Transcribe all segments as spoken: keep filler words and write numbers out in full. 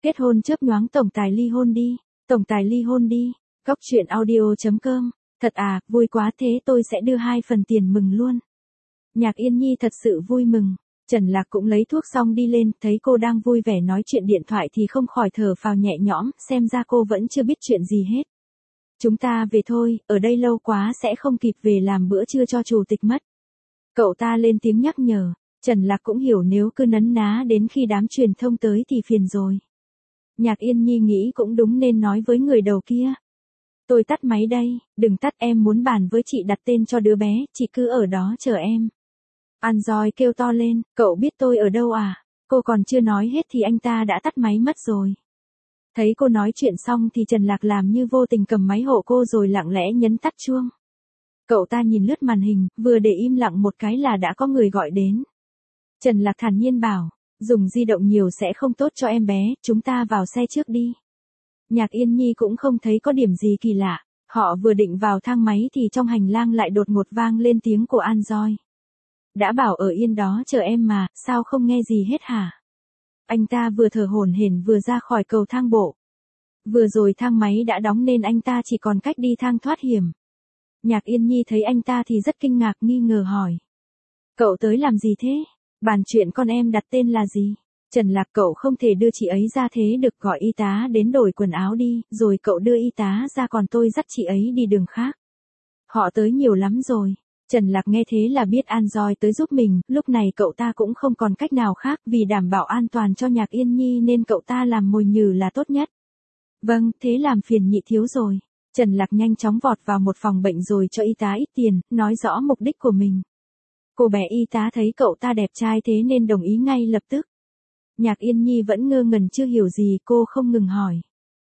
Kết hôn chớp nhoáng tổng tài ly hôn đi, tổng tài ly hôn đi, góc chuyện audio chấm com, thật à, vui quá thế tôi sẽ đưa hai phần tiền mừng luôn. Nhạc Yên Nhi thật sự vui mừng, Trần Lạc cũng lấy thuốc xong đi lên, thấy cô đang vui vẻ nói chuyện điện thoại thì không khỏi thở phào nhẹ nhõm, xem ra cô vẫn chưa biết chuyện gì hết. Chúng ta về thôi, ở đây lâu quá sẽ không kịp về làm bữa trưa cho chủ tịch mất. Cậu ta lên tiếng nhắc nhở, Trần Lạc cũng hiểu nếu cứ nấn ná đến khi đám truyền thông tới thì phiền rồi. Nhạc Yên Nhi nghĩ cũng đúng nên nói với người đầu kia. Tôi tắt máy đây, đừng tắt, em muốn bàn với chị đặt tên cho đứa bé, chị cứ ở đó chờ em. An Doi kêu to lên, cậu biết tôi ở đâu à? Cô còn chưa nói hết thì anh ta đã tắt máy mất rồi. Thấy cô nói chuyện xong thì Trần Lạc làm như vô tình cầm máy hộ cô rồi lặng lẽ nhấn tắt chuông. Cậu ta nhìn lướt màn hình, vừa để im lặng một cái là đã có người gọi đến. Trần Lạc thản nhiên bảo, dùng di động nhiều sẽ không tốt cho em bé, chúng ta vào xe trước đi. Nhạc Yên Nhi cũng không thấy có điểm gì kỳ lạ, họ vừa định vào thang máy thì trong hành lang lại đột ngột vang lên tiếng của An Doi. Đã bảo ở yên đó chờ em mà, sao không nghe gì hết hả? Anh ta vừa thở hổn hển vừa ra khỏi cầu thang bộ. Vừa rồi thang máy đã đóng nên anh ta chỉ còn cách đi thang thoát hiểm. Nhạc Yên Nhi thấy anh ta thì rất kinh ngạc nghi ngờ hỏi. Cậu tới làm gì thế? Bàn chuyện con em đặt tên là gì? Trần Lạc, cậu không thể đưa chị ấy ra thế được, gọi y tá đến đổi quần áo đi, rồi cậu đưa y tá ra còn tôi dắt chị ấy đi đường khác. Họ tới nhiều lắm rồi. Trần Lạc nghe thế là biết An Doi tới giúp mình, lúc này cậu ta cũng không còn cách nào khác vì đảm bảo an toàn cho Nhạc Yên Nhi nên cậu ta làm mồi nhử là tốt nhất. Vâng, thế làm phiền nhị thiếu rồi. Trần Lạc nhanh chóng vọt vào một phòng bệnh rồi cho y tá ít tiền, nói rõ mục đích của mình. Cô bé y tá thấy cậu ta đẹp trai thế nên đồng ý ngay lập tức. Nhạc Yên Nhi vẫn ngơ ngẩn chưa hiểu gì, cô không ngừng hỏi.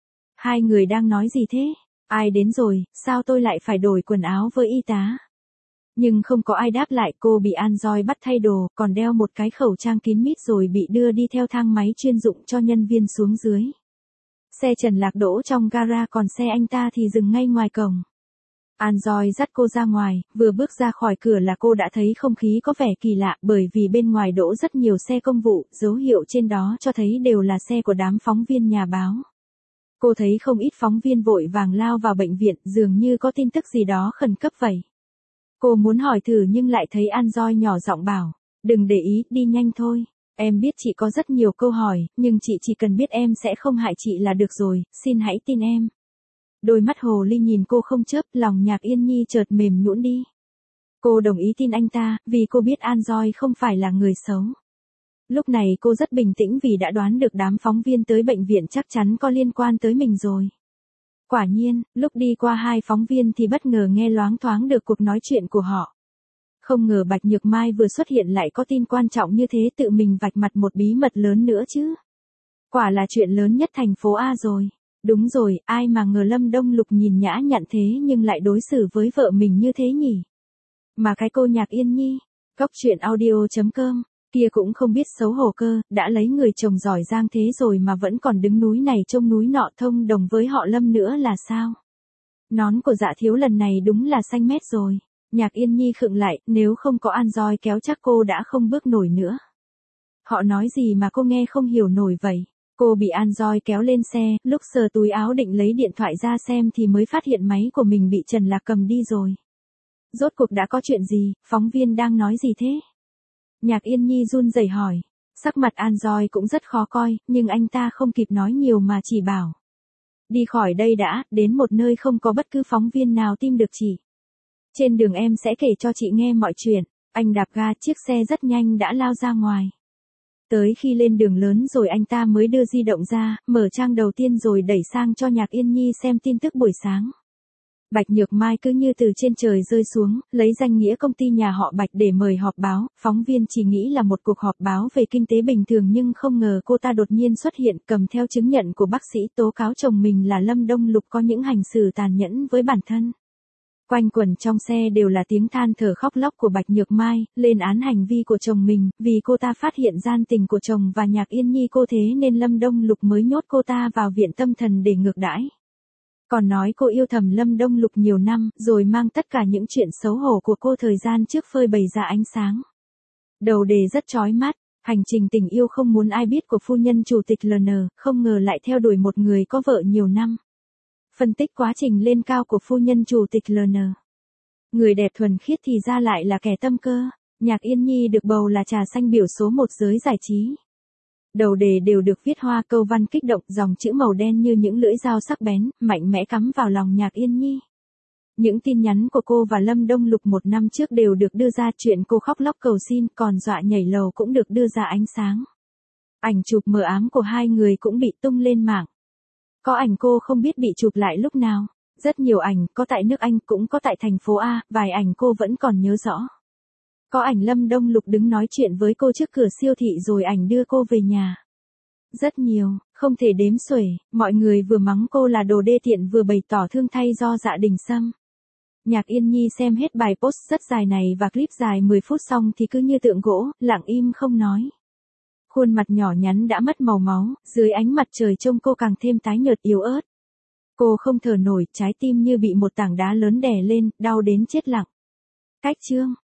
Hai người đang nói gì thế? Ai đến rồi, sao tôi lại phải đổi quần áo với y tá? Nhưng không có ai đáp lại, cô bị An Doi bắt thay đồ, còn đeo một cái khẩu trang kín mít rồi bị đưa đi theo thang máy chuyên dụng cho nhân viên xuống dưới. Xe Trần Lạc đỗ trong gara còn xe anh ta thì dừng ngay ngoài cổng. An Doi dắt cô ra ngoài, vừa bước ra khỏi cửa là cô đã thấy không khí có vẻ kỳ lạ bởi vì bên ngoài đỗ rất nhiều xe công vụ, dấu hiệu trên đó cho thấy đều là xe của đám phóng viên nhà báo. Cô thấy không ít phóng viên vội vàng lao vào bệnh viện, dường như có tin tức gì đó khẩn cấp vậy. Cô muốn hỏi thử nhưng lại thấy An Doi nhỏ giọng bảo, đừng để ý, đi nhanh thôi. Em biết chị có rất nhiều câu hỏi, nhưng chị chỉ cần biết em sẽ không hại chị là được rồi, xin hãy tin em. Đôi mắt hồ ly nhìn cô không chớp, lòng Nhạc Yên Nhi chợt mềm nhũn đi. Cô đồng ý tin anh ta, vì cô biết An Doi không phải là người xấu. Lúc này cô rất bình tĩnh vì đã đoán được đám phóng viên tới bệnh viện chắc chắn có liên quan tới mình rồi. Quả nhiên, lúc đi qua hai phóng viên thì bất ngờ nghe loáng thoáng được cuộc nói chuyện của họ. Không ngờ Bạch Nhược Mai vừa xuất hiện lại có tin quan trọng như thế, tự mình vạch mặt một bí mật lớn nữa chứ. Quả là chuyện lớn nhất thành phố A rồi. Đúng rồi, ai mà ngờ Lâm Đông Lục nhìn nhã nhặn thế nhưng lại đối xử với vợ mình như thế nhỉ? Mà cái cô Nhạc Yên Nhi, góc chuyện audio chấm com, kia cũng không biết xấu hổ cơ, đã lấy người chồng giỏi giang thế rồi mà vẫn còn đứng núi này trông núi nọ, thông đồng với họ Lâm nữa là sao? Nón của Dạ thiếu lần này đúng là xanh mét rồi. Nhạc Yên Nhi khựng lại, nếu không có An Doi kéo chắc cô đã không bước nổi nữa. Họ nói gì mà cô nghe không hiểu nổi vậy? Cô bị An Doi kéo lên xe, lúc sờ túi áo định lấy điện thoại ra xem thì mới phát hiện máy của mình bị Trần Lạc cầm đi rồi. Rốt cuộc đã có chuyện gì, phóng viên đang nói gì thế? Nhạc Yên Nhi run rẩy hỏi. Sắc mặt An Doi cũng rất khó coi, nhưng anh ta không kịp nói nhiều mà chỉ bảo. Đi khỏi đây đã, đến một nơi không có bất cứ phóng viên nào tin được chị. Trên đường em sẽ kể cho chị nghe mọi chuyện. Anh đạp ga, chiếc xe rất nhanh đã lao ra ngoài. Tới khi lên đường lớn rồi anh ta mới đưa di động ra, mở trang đầu tiên rồi đẩy sang cho Nhạc Yên Nhi xem tin tức buổi sáng. Bạch Nhược Mai cứ như từ trên trời rơi xuống, lấy danh nghĩa công ty nhà họ Bạch để mời họp báo, phóng viên chỉ nghĩ là một cuộc họp báo về kinh tế bình thường nhưng không ngờ cô ta đột nhiên xuất hiện cầm theo chứng nhận của bác sĩ tố cáo chồng mình là Lâm Đông Lục có những hành xử tàn nhẫn với bản thân. Quanh quẩn trong xe đều là tiếng than thở khóc lóc của Bạch Nhược Mai, lên án hành vi của chồng mình, vì cô ta phát hiện gian tình của chồng và Nhạc Yên Nhi cô thế nên Lâm Đông Lục mới nhốt cô ta vào viện tâm thần để ngược đãi. Còn nói cô yêu thầm Lâm Đông Lục nhiều năm, rồi mang tất cả những chuyện xấu hổ của cô thời gian trước phơi bày ra ánh sáng. Đầu đề rất chói mắt, Hành trình tình yêu không muốn ai biết của phu nhân chủ tịch lờ en, không ngờ lại theo đuổi một người có vợ nhiều năm. Phân tích quá trình lên cao của phu nhân chủ tịch lờ en. Người đẹp thuần khiết thì ra lại là kẻ tâm cơ. Nhạc Yên Nhi được bầu là trà xanh biểu số một giới giải trí. Đầu đề đều được viết hoa câu văn kích động, dòng chữ màu đen như những lưỡi dao sắc bén, mạnh mẽ cắm vào lòng Nhạc Yên Nhi. Những tin nhắn của cô và Lâm Đông Lục một năm trước đều được đưa ra, chuyện cô khóc lóc cầu xin còn dọa nhảy lầu cũng được đưa ra ánh sáng. Ảnh chụp mờ ám của hai người cũng bị tung lên mạng. Có ảnh cô không biết bị chụp lại lúc nào. Rất nhiều ảnh, có tại nước Anh cũng có tại thành phố A, vài ảnh cô vẫn còn nhớ rõ. Có ảnh Lâm Đông Lục đứng nói chuyện với cô trước cửa siêu thị rồi ảnh đưa cô về nhà. Rất nhiều, không thể đếm xuể, mọi người vừa mắng cô là đồ đê tiện vừa bày tỏ thương thay do Dạ Đình Sâm. Nhạc Yên Nhi xem hết bài post rất dài này và clip dài mười phút xong thì cứ như tượng gỗ, lặng im không nói. Khuôn mặt nhỏ nhắn đã mất màu máu, dưới ánh mặt trời trông cô càng thêm tái nhợt yếu ớt. Cô không thở nổi, trái tim như bị một tảng đá lớn đè lên, đau đến chết lặng. Cách chương